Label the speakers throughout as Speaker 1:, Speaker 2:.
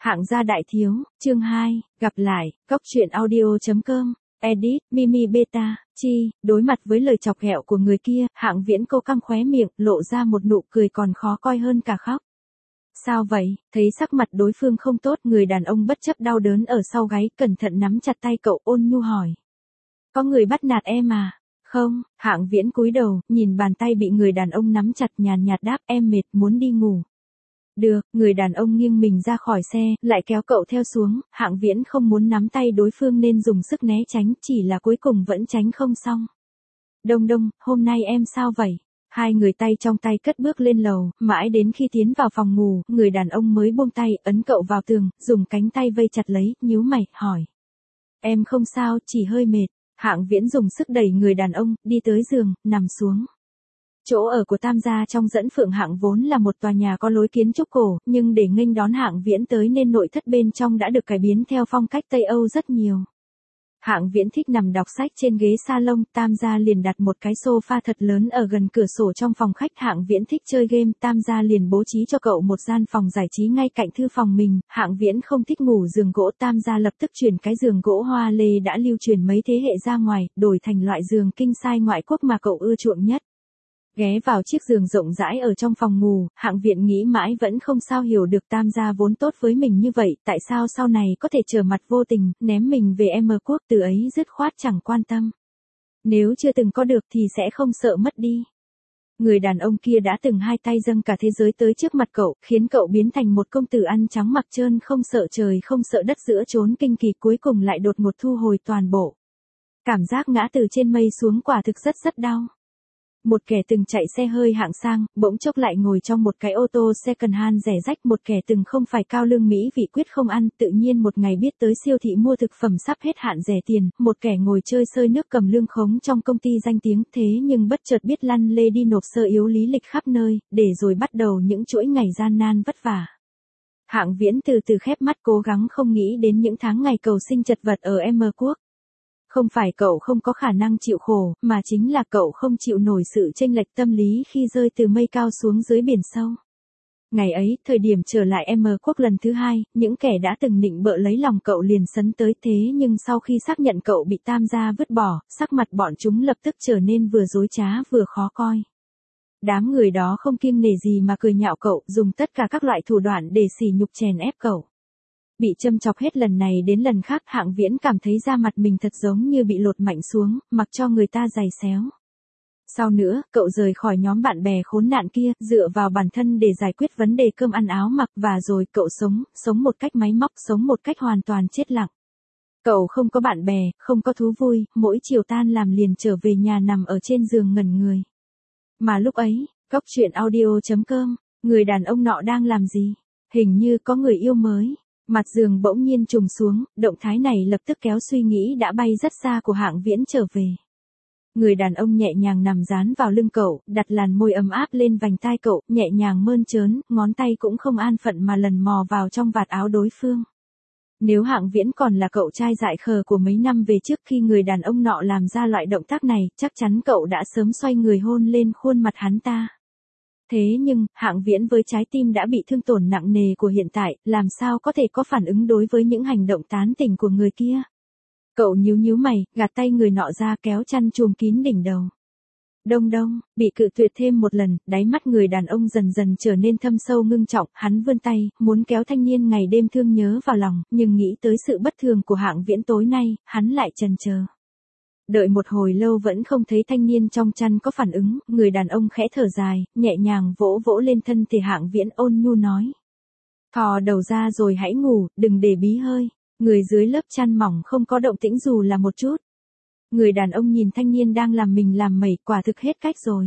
Speaker 1: Hạng gia đại thiếu, chương 2, gặp lại, cóc truyện audio.com, edit, Mimi Beta, chi, đối mặt với lời chọc ghẹo của người kia, Hạng Viễn cô căng khóe miệng, lộ ra một nụ cười còn khó coi hơn cả khóc. Sao vậy, thấy sắc mặt đối phương không tốt, người đàn ông bất chấp đau đớn ở sau gáy, cẩn thận nắm chặt tay cậu, ôn nhu hỏi. Có người bắt nạt em à? Không, Hạng Viễn cúi đầu, nhìn bàn tay bị người đàn ông nắm chặt, nhàn nhạt đáp, em mệt muốn đi ngủ. Được, người đàn ông nghiêng mình ra khỏi xe, lại kéo cậu theo xuống, Hạng Viễn không muốn nắm tay đối phương nên dùng sức né tránh, chỉ là cuối cùng vẫn tránh không xong. Đông Đông, hôm nay em sao vậy? Hai người tay trong tay cất bước lên lầu, mãi đến khi tiến vào phòng ngủ, người đàn ông mới buông tay, ấn cậu vào tường, dùng cánh tay vây chặt lấy, nhíu mày, hỏi. Em không sao, chỉ hơi mệt. Hạng Viễn dùng sức đẩy người đàn ông, đi tới giường, nằm xuống. Chỗ ở của Tam gia trong Dẫn Phượng Hạng vốn là một tòa nhà có lối kiến trúc cổ, nhưng để nghênh đón Hạng Viễn tới nên nội thất bên trong đã được cải biến theo phong cách Tây Âu rất nhiều. Hạng Viễn thích nằm đọc sách trên ghế salon, Tam gia liền đặt một cái sofa thật lớn ở gần cửa sổ trong phòng khách. Hạng Viễn thích chơi game, Tam gia liền bố trí cho cậu một gian phòng giải trí ngay cạnh thư phòng mình. Hạng Viễn không thích ngủ giường gỗ, Tam gia lập tức chuyển cái giường gỗ hoa lê đã lưu truyền mấy thế hệ ra ngoài, đổi thành loại giường king size ngoại quốc mà cậu ưa chuộng nhất. Ghé vào chiếc giường rộng rãi ở trong phòng ngủ, Hạng Viễn nghĩ mãi vẫn không sao hiểu được Tam gia vốn tốt với mình như vậy, tại sao sau này có thể trở mặt vô tình, ném mình về M quốc, từ ấy dứt khoát chẳng quan tâm. Nếu chưa từng có được thì sẽ không sợ mất đi. Người đàn ông kia đã từng hai tay dâng cả thế giới tới trước mặt cậu, khiến cậu biến thành một công tử ăn trắng mặc trơn, không sợ trời không sợ đất, giữa chốn kinh kỳ, cuối cùng lại đột ngột thu hồi toàn bộ. Cảm giác ngã từ trên mây xuống quả thực rất đau. Một kẻ từng chạy xe hơi hạng sang, bỗng chốc lại ngồi trong một cái ô tô second hand rẻ rách. Một kẻ từng không phải cao lương Mỹ vị quyết không ăn, tự nhiên một ngày biết tới siêu thị mua thực phẩm sắp hết hạn rẻ tiền. Một kẻ ngồi chơi sơi nước cầm lương khống trong công ty danh tiếng, thế nhưng bất chợt biết lăn lê đi nộp sơ yếu lý lịch khắp nơi, để rồi bắt đầu những chuỗi ngày gian nan vất vả. Hạng Viễn từ từ khép mắt, cố gắng không nghĩ đến những tháng ngày cầu sinh chật vật ở M quốc. Không phải cậu không có khả năng chịu khổ, mà chính là cậu không chịu nổi sự chênh lệch tâm lý khi rơi từ mây cao xuống dưới biển sâu. Ngày ấy, thời điểm trở lại M quốc lần thứ hai, những kẻ đã từng nịnh bợ lấy lòng cậu liền sấn tới, thế nhưng sau khi xác nhận cậu bị Tam gia vứt bỏ, sắc mặt bọn chúng lập tức trở nên vừa dối trá vừa khó coi. Đám người đó không kiêng nể gì mà cười nhạo cậu, dùng tất cả các loại thủ đoạn để sỉ nhục chèn ép cậu. Bị châm chọc hết lần này đến lần khác, Hạng Viễn cảm thấy da mặt mình thật giống như bị lột mạnh xuống, mặc cho người ta giày xéo. Sau nữa, cậu rời khỏi nhóm bạn bè khốn nạn kia, dựa vào bản thân để giải quyết vấn đề cơm ăn áo mặc, và rồi cậu sống một cách máy móc, sống một cách hoàn toàn chết lặng. Cậu không có bạn bè, không có thú vui, mỗi chiều tan làm liền trở về nhà nằm ở trên giường ngẩn người. Mà lúc ấy, cóc truyện audio.com, người đàn ông nọ đang làm gì? Hình như có người yêu mới. Mặt giường bỗng nhiên trùng xuống, động thái này lập tức kéo suy nghĩ đã bay rất xa của Hạng Viễn trở về. Người đàn ông nhẹ nhàng nằm dán vào lưng cậu, đặt làn môi ấm áp lên vành tai cậu, nhẹ nhàng mơn trớn, ngón tay cũng không an phận mà lần mò vào trong vạt áo đối phương. Nếu Hạng Viễn còn là cậu trai dại khờ của mấy năm về trước khi người đàn ông nọ làm ra loại động tác này, chắc chắn cậu đã sớm xoay người hôn lên khuôn mặt hắn ta. Thế nhưng, Hạng Viễn với trái tim đã bị thương tổn nặng nề của hiện tại, làm sao có thể có phản ứng đối với những hành động tán tỉnh của người kia. Cậu nhíu mày, gạt tay người nọ ra, kéo chăn chùm kín đỉnh đầu. Đông Đông, bị cự tuyệt thêm một lần, đáy mắt người đàn ông dần dần trở nên thâm sâu ngưng trọng, hắn vươn tay, muốn kéo thanh niên ngày đêm thương nhớ vào lòng, nhưng nghĩ tới sự bất thường của Hạng Viễn tối nay, hắn lại chần chờ. Đợi một hồi lâu vẫn không thấy thanh niên trong chăn có phản ứng, người đàn ông khẽ thở dài, nhẹ nhàng vỗ lên thân thể Hạng Viễn, ôn nhu nói. Thò đầu ra rồi hãy ngủ, đừng để bí hơi. Người dưới lớp chăn mỏng không có động tĩnh dù là một chút. Người đàn ông nhìn thanh niên đang làm mình làm mẩy, quả thực hết cách rồi.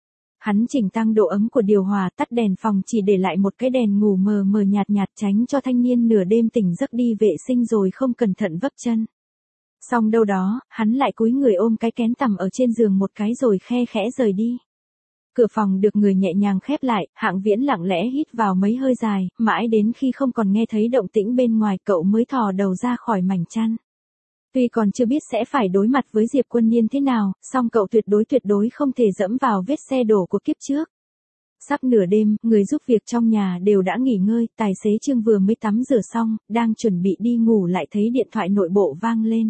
Speaker 1: Hắn chỉnh tăng độ ấm của điều hòa, tắt đèn phòng, chỉ để lại một cái đèn ngủ mờ mờ nhạt nhạt, tránh cho thanh niên nửa đêm tỉnh giấc đi vệ sinh rồi không cẩn thận vấp chân. Xong đâu đó, hắn lại cúi người ôm cái kén tằm ở trên giường một cái rồi khe khẽ rời đi. Cửa phòng được người nhẹ nhàng khép lại, Hạng Viễn lặng lẽ hít vào mấy hơi dài, mãi đến khi không còn nghe thấy động tĩnh bên ngoài, cậu mới thò đầu ra khỏi mảnh chăn. Tuy còn chưa biết sẽ phải đối mặt với Diệp Quân Niên thế nào, song cậu tuyệt đối không thể dẫm vào vết xe đổ của kiếp trước. Sắp nửa đêm, người giúp việc trong nhà đều đã nghỉ ngơi, tài xế Trương vừa mới tắm rửa xong, đang chuẩn bị đi ngủ lại thấy điện thoại nội bộ vang lên.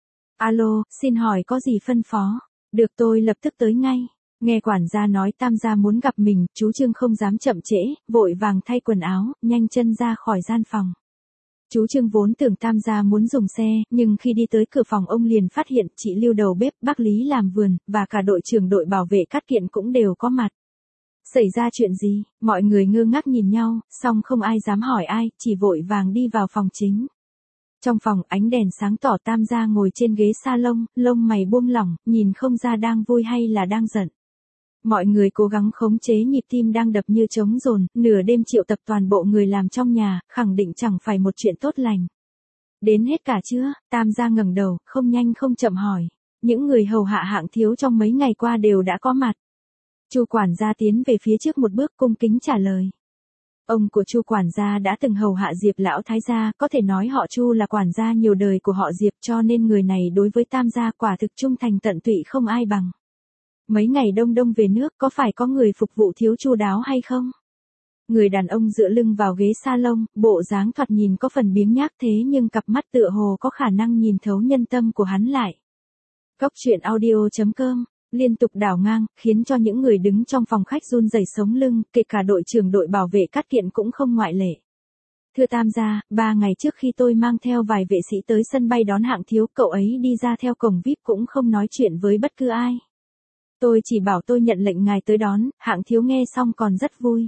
Speaker 1: Alo, xin hỏi có gì phân phó? Được, tôi lập tức tới ngay. Nghe quản gia nói Tam gia muốn gặp mình, chú Trương không dám chậm trễ, vội vàng thay quần áo, nhanh chân ra khỏi gian phòng. Chú Trương vốn tưởng Tam gia muốn dùng xe, nhưng khi đi tới cửa phòng ông liền phát hiện chị Lưu đầu bếp, bác Lý làm vườn, và cả đội trưởng đội bảo vệ cát kiện cũng đều có mặt. Xảy ra chuyện gì? Mọi người ngơ ngác nhìn nhau, song không ai dám hỏi ai, chỉ vội vàng đi vào phòng chính. Trong phòng ánh đèn sáng tỏ, Tam gia ngồi trên ghế salon, lông mày buông lỏng, nhìn không ra đang vui hay là đang giận. Mọi người cố gắng khống chế nhịp tim đang đập như trống dồn, nửa đêm triệu tập toàn bộ người làm trong nhà, khẳng định chẳng phải một chuyện tốt lành. Đến hết cả chưa? Tam gia ngẩng đầu, không nhanh không chậm hỏi. Những người hầu hạ hạng thiếu trong mấy ngày qua đều đã có mặt. Chu quản gia tiến về phía trước một bước cung kính trả lời. Ông của Chu quản gia đã từng hầu hạ Diệp lão thái gia, có thể nói họ Chu là quản gia nhiều đời của họ Diệp, cho nên người này đối với Tam gia quả thực trung thành tận tụy không ai bằng. Mấy ngày đông đông về nước, có phải có người phục vụ thiếu chu đáo hay không? Người đàn ông dựa lưng vào ghế salon, bộ dáng thoạt nhìn có phần biếng nhác thế nhưng cặp mắt tựa hồ có khả năng nhìn thấu nhân tâm của hắn lại. Cốc truyện audio.com liên tục đảo ngang, khiến cho những người đứng trong phòng khách run rẩy sống lưng, kể cả đội trưởng đội bảo vệ cát kiện cũng không ngoại lệ. Thưa Tam gia, 3 ngày trước khi tôi mang theo vài vệ sĩ tới sân bay đón hạng thiếu, cậu ấy đi ra theo cổng VIP cũng không nói chuyện với bất cứ ai. Tôi chỉ bảo tôi nhận lệnh ngài tới đón, hạng thiếu nghe xong còn rất vui.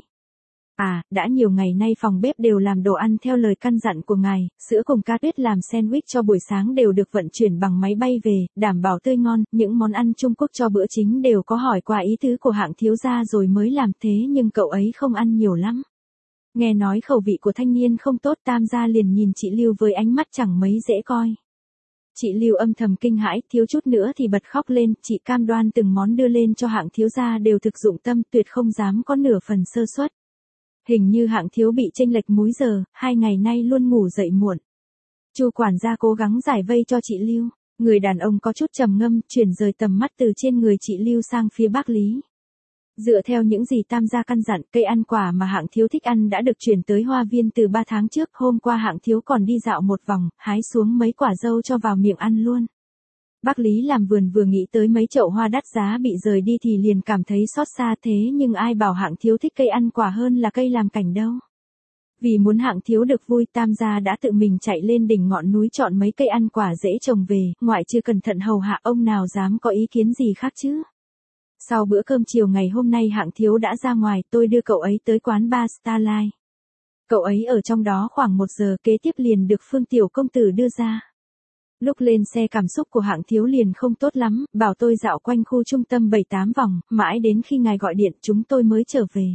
Speaker 1: À, đã nhiều ngày nay phòng bếp đều làm đồ ăn theo lời căn dặn của ngài, sữa cùng cá tuyết làm sandwich cho buổi sáng đều được vận chuyển bằng máy bay về, đảm bảo tươi ngon, những món ăn Trung Quốc cho bữa chính đều có hỏi qua ý tứ của hạng thiếu gia rồi mới làm, thế nhưng cậu ấy không ăn nhiều lắm. Nghe nói khẩu vị của thanh niên không tốt, Tam gia liền nhìn chị Lưu với ánh mắt chẳng mấy dễ coi. Chị Lưu âm thầm kinh hãi, thiếu chút nữa thì bật khóc lên, chị cam đoan từng món đưa lên cho hạng thiếu gia đều thực dụng tâm, tuyệt không dám có nửa phần sơ suất. Hình như hạng thiếu bị chênh lệch múi giờ, 2 ngày nay luôn ngủ dậy muộn. Chu quản gia cố gắng giải vây cho chị Lưu, người đàn ông có chút trầm ngâm, chuyển rời tầm mắt từ trên người chị Lưu sang phía bác Lý. Dựa theo những gì Tam gia căn dặn, cây ăn quả mà hạng thiếu thích ăn đã được chuyển tới hoa viên từ 3 tháng trước, hôm qua hạng thiếu còn đi dạo một vòng, hái xuống mấy quả dâu cho vào miệng ăn luôn. Bác Lý làm vườn vừa nghĩ tới mấy chậu hoa đắt giá bị rời đi thì liền cảm thấy xót xa, thế nhưng ai bảo hạng thiếu thích cây ăn quả hơn là cây làm cảnh đâu. Vì muốn hạng thiếu được vui, Tam gia đã tự mình chạy lên đỉnh ngọn núi chọn mấy cây ăn quả dễ trồng về, ngoại trừ cẩn thận hầu hạ ông nào dám có ý kiến gì khác chứ. Sau bữa cơm chiều ngày hôm nay hạng thiếu đã ra ngoài, tôi đưa cậu ấy tới quán bar Starlight. Cậu ấy ở trong đó khoảng 1 giờ, kế tiếp liền được Phương Tiểu công tử đưa ra. Lúc lên xe cảm xúc của hạng thiếu liền không tốt lắm, bảo tôi dạo quanh khu trung tâm 7-8 vòng, mãi đến khi ngài gọi điện chúng tôi mới trở về.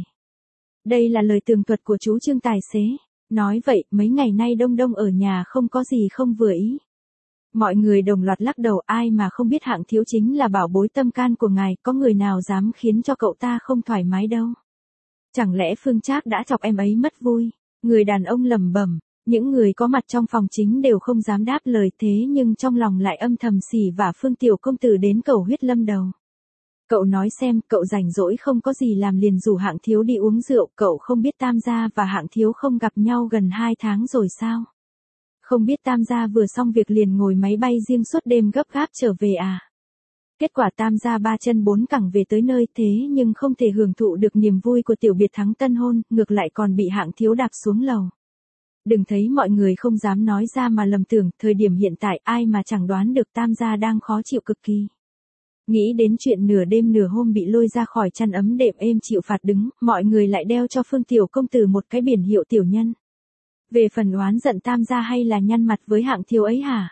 Speaker 1: Đây là lời tường thuật của chú Trương tài xế. Nói vậy, mấy ngày nay đông đông ở nhà không có gì không vừa ý. Mọi người đồng loạt lắc đầu, ai mà không biết hạng thiếu chính là bảo bối tâm can của ngài, có người nào dám khiến cho cậu ta không thoải mái đâu. Chẳng lẽ Phương Trác đã chọc em ấy mất vui? Người đàn ông lẩm bẩm, những người có mặt trong phòng chính đều không dám đáp lời, thế nhưng trong lòng lại âm thầm xỉ vả Phương Tiểu công tử đến cầu huyết lâm đầu. Cậu nói xem, cậu rảnh rỗi không có gì làm liền rủ hạng thiếu đi uống rượu, cậu không biết Tam gia và hạng thiếu không gặp nhau gần 2 tháng rồi sao? Không biết Tam gia vừa xong việc liền ngồi máy bay riêng suốt đêm gấp gáp trở về à? Kết quả Tam gia 3 chân 4 cẳng về tới nơi, thế nhưng không thể hưởng thụ được niềm vui của tiểu biệt thắng tân hôn, ngược lại còn bị hạng thiếu đạp xuống lầu. Đừng thấy mọi người không dám nói ra mà lầm tưởng, thời điểm hiện tại ai mà chẳng đoán được Tam gia đang khó chịu cực kỳ. Nghĩ đến chuyện nửa đêm nửa hôm bị lôi ra khỏi chăn ấm đệm êm chịu phạt đứng, mọi người lại đeo cho Phương Tiểu công tử một cái biển hiệu tiểu nhân. Về phần oán giận Tam gia hay là nhăn mặt với hạng thiếu ấy hả?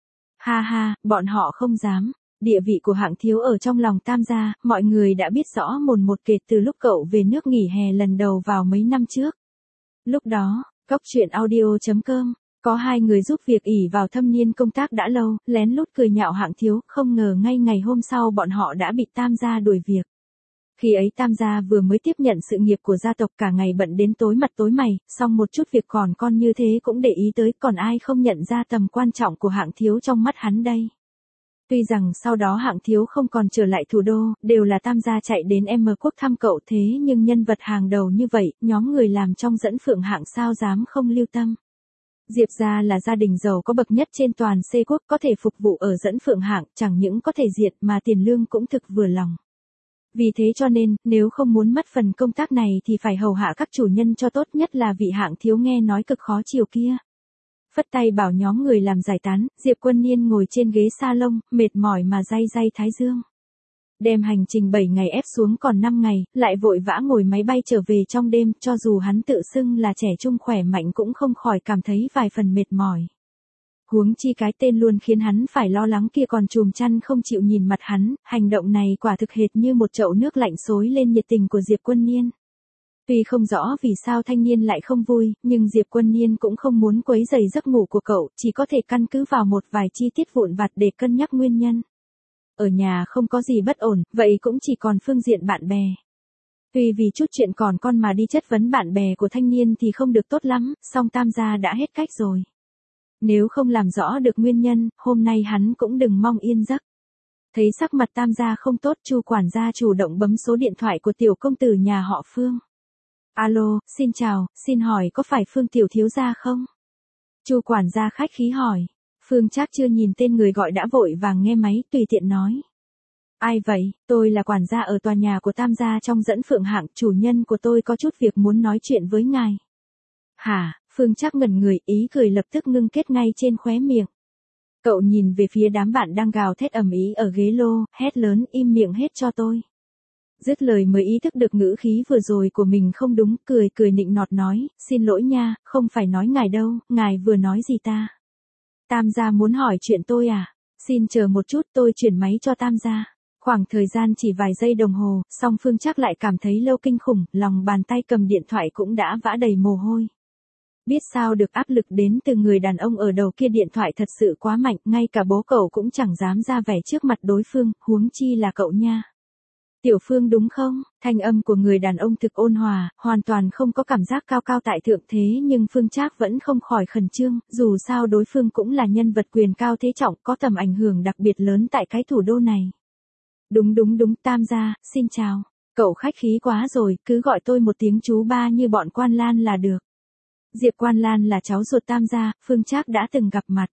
Speaker 1: Ha ha, bọn họ không dám. Địa vị của hạng thiếu ở trong lòng Tam gia, mọi người đã biết rõ mồn một kể từ lúc cậu về nước nghỉ hè lần đầu vào mấy năm trước. Lúc đó, cốc truyện audio.com, có 2 người giúp việc ỷ vào thâm niên công tác đã lâu, lén lút cười nhạo hạng thiếu, không ngờ ngay ngày hôm sau bọn họ đã bị Tam gia đuổi việc. Khi ấy Tam gia vừa mới tiếp nhận sự nghiệp của gia tộc, cả ngày bận đến tối mặt tối mày, song một chút việc còn con như thế cũng để ý tới, còn ai không nhận ra tầm quan trọng của hạng thiếu trong mắt hắn đây. Tuy rằng sau đó Hạng Thiếu không còn trở lại thủ đô, đều là Tam gia chạy đến M quốc thăm cậu, thế nhưng nhân vật hàng đầu như vậy, nhóm người làm trong dẫn Phượng Hạng sao dám không lưu tâm. Diệp gia là gia đình giàu có bậc nhất trên toàn C quốc, có thể phục vụ ở dẫn Phượng Hạng, chẳng những có thể diệt mà tiền lương cũng thực vừa lòng. Vì thế cho nên, nếu không muốn mất phần công tác này thì phải hầu hạ các chủ nhân cho tốt, nhất là vị Hạng Thiếu nghe nói cực khó chiều kia. Phất tay bảo nhóm người làm giải tán, Diệp Quân Niên ngồi trên ghế salon, mệt mỏi mà day day thái dương. Đem hành trình 7 ngày ép xuống còn 5 ngày, lại vội vã ngồi máy bay trở về trong đêm, cho dù hắn tự xưng là trẻ trung khỏe mạnh cũng không khỏi cảm thấy vài phần mệt mỏi. Huống chi cái tên luôn khiến hắn phải lo lắng kia còn chùm chăn không chịu nhìn mặt hắn, hành động này quả thực hệt như một chậu nước lạnh xối lên nhiệt tình của Diệp Quân Niên. Tuy không rõ vì sao thanh niên lại không vui, nhưng Diệp Quân Niên cũng không muốn quấy rầy giấc ngủ của cậu, chỉ có thể căn cứ vào một vài chi tiết vụn vặt để cân nhắc nguyên nhân. Ở nhà không có gì bất ổn, vậy cũng chỉ còn phương diện bạn bè. Tuy vì chút chuyện còn con mà đi chất vấn bạn bè của thanh niên thì không được tốt lắm, song Tam gia đã hết cách rồi. Nếu không làm rõ được nguyên nhân, hôm nay hắn cũng đừng mong yên giấc. Thấy sắc mặt Tam gia không tốt, Chu quản gia chủ động bấm số điện thoại của tiểu công tử nhà họ Phương. Alo, xin chào, xin hỏi có phải Phương tiểu thiếu gia không? Chu quản gia khách khí hỏi. Phương Trác chưa nhìn tên người gọi đã vội vàng nghe máy, tùy tiện nói. Ai vậy, tôi là quản gia ở tòa nhà của Tam gia trong dẫn Phượng Hạng, chủ nhân của tôi có chút việc muốn nói chuyện với ngài. Hả, Phương Trác ngẩn người, ý cười lập tức ngưng kết ngay trên khóe miệng. Cậu nhìn về phía đám bạn đang gào thét ầm ĩ ở ghế lô, hét lớn im miệng hết cho tôi. Dứt lời mới ý thức được ngữ khí vừa rồi của mình không đúng, cười nịnh nọt nói, xin lỗi nha, không phải nói ngài đâu, ngài vừa nói gì ta? Tam gia muốn hỏi chuyện tôi à? Xin chờ một chút, tôi chuyển máy cho Tam gia. Khoảng thời gian chỉ vài giây đồng hồ, song Phương Trác lại cảm thấy lâu kinh khủng, lòng bàn tay cầm điện thoại cũng đã vã đầy mồ hôi. Biết sao được áp lực đến từ người đàn ông ở đầu kia điện thoại thật sự quá mạnh, ngay cả bố cậu cũng chẳng dám ra vẻ trước mặt đối phương, huống chi là cậu nha. Tiểu Phương đúng không? Thanh âm của người đàn ông thực ôn hòa, hoàn toàn không có cảm giác cao cao tại thượng, thế nhưng Phương Trác vẫn không khỏi khẩn trương, dù sao đối phương cũng là nhân vật quyền cao thế trọng, có tầm ảnh hưởng đặc biệt lớn tại cái thủ đô này. Đúng, Tam gia, xin chào. Cậu khách khí quá rồi, cứ gọi tôi một tiếng chú ba như bọn Quan Lan là được. Diệp Quan Lan là cháu ruột Tam gia, Phương Trác đã từng gặp mặt.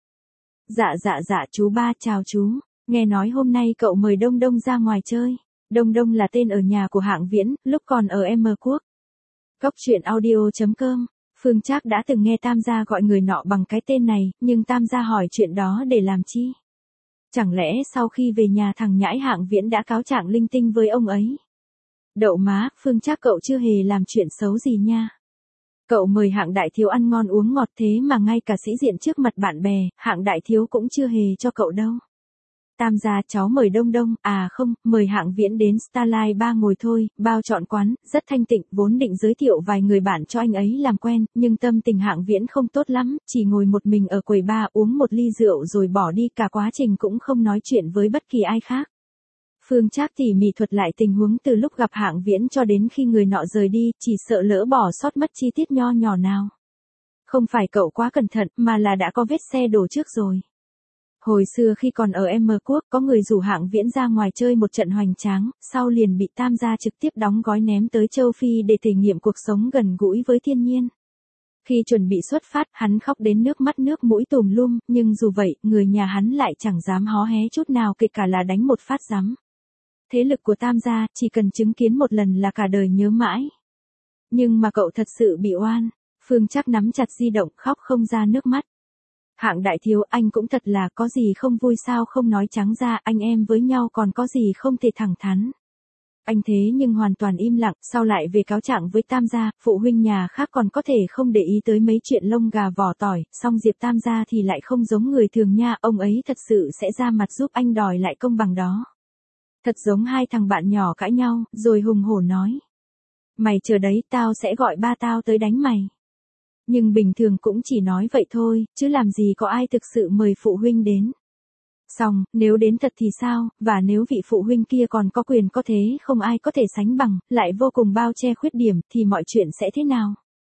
Speaker 1: Dạ, chú ba chào chú. Nghe nói hôm nay cậu mời Đông Đông ra ngoài chơi. Đông là tên ở nhà của Hạng Viễn, lúc còn ở M quốc. Cóc truyện audio.com. Phương Trác đã từng nghe Tam gia gọi người nọ bằng cái tên này, nhưng Tam gia hỏi chuyện đó để làm chi? Chẳng lẽ sau khi về nhà thằng nhãi Hạng Viễn đã cáo trạng linh tinh với ông ấy? Đậu má, Phương Trác cậu chưa hề làm chuyện xấu gì nha. Cậu mời Hạng đại thiếu ăn ngon uống ngọt thế mà ngay cả sĩ diện trước mặt bạn bè, Hạng đại thiếu cũng chưa hề cho cậu đâu. Tam gia cháu mời Đông, à không, mời Hạng Viễn đến Starlight Bar ngồi thôi, bao trọn quán, rất thanh tịnh, vốn định giới thiệu vài người bạn cho anh ấy làm quen, nhưng tâm tình Hạng Viễn không tốt lắm, chỉ ngồi một mình ở quầy bar uống một ly rượu rồi bỏ đi, cả quá trình cũng không nói chuyện với bất kỳ ai khác. Phương Trác tỉ mỉ thuật lại tình huống từ lúc gặp Hạng Viễn cho đến khi người nọ rời đi, chỉ sợ lỡ bỏ sót mất chi tiết nho nhỏ nào. Không phải cậu quá cẩn thận, mà là đã có vết xe đổ trước rồi. Hồi xưa khi còn ở M quốc, có người rủ Hạng Viễn ra ngoài chơi một trận hoành tráng, sau liền bị Tam gia trực tiếp đóng gói ném tới châu Phi để thể nghiệm cuộc sống gần gũi với thiên nhiên. Khi chuẩn bị xuất phát, hắn khóc đến nước mắt nước mũi tùm lum, nhưng dù vậy, người nhà hắn lại chẳng dám hó hé chút nào, kể cả là đánh một phát giấm. Thế lực của Tam gia, chỉ cần chứng kiến một lần là cả đời nhớ mãi. Nhưng mà cậu thật sự bị oan. Phương Trác nắm chặt di động, khóc không ra nước mắt. Hạng đại thiếu, anh cũng thật là, có gì không vui sao không nói trắng ra, anh em với nhau còn có gì không thể thẳng thắn. Anh thế nhưng hoàn toàn im lặng, sau lại về cáo trạng với Tam gia, phụ huynh nhà khác còn có thể không để ý tới mấy chuyện lông gà vỏ tỏi, song Diệp Tam gia thì lại không giống người thường nha, ông ấy thật sự sẽ ra mặt giúp anh đòi lại công bằng đó. Thật giống hai thằng bạn nhỏ cãi nhau, rồi hùng hổ nói. Mày chờ đấy, tao sẽ gọi ba tao tới đánh mày. Nhưng bình thường cũng chỉ nói vậy thôi, chứ làm gì có ai thực sự mời phụ huynh đến. Xong, nếu đến thật thì sao, và nếu vị phụ huynh kia còn có quyền có thế không ai có thể sánh bằng, lại vô cùng bao che khuyết điểm, thì mọi chuyện sẽ thế nào?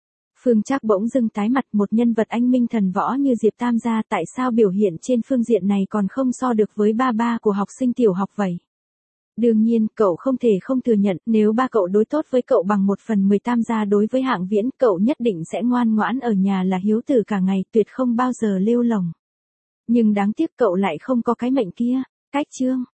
Speaker 1: Phương Trác bỗng dưng tái mặt, một nhân vật anh minh thần võ như Diệp Tam gia tại sao biểu hiện trên phương diện này còn không so được với ba ba của học sinh tiểu học vậy. Đương nhiên, cậu không thể không thừa nhận, nếu ba cậu đối tốt với cậu bằng 1/10 Tam gia đối với Hạng Viễn, cậu nhất định sẽ ngoan ngoãn ở nhà là hiếu tử cả ngày, tuyệt không bao giờ lêu lổng. Nhưng đáng tiếc cậu lại không có cái mệnh kia. Cách chương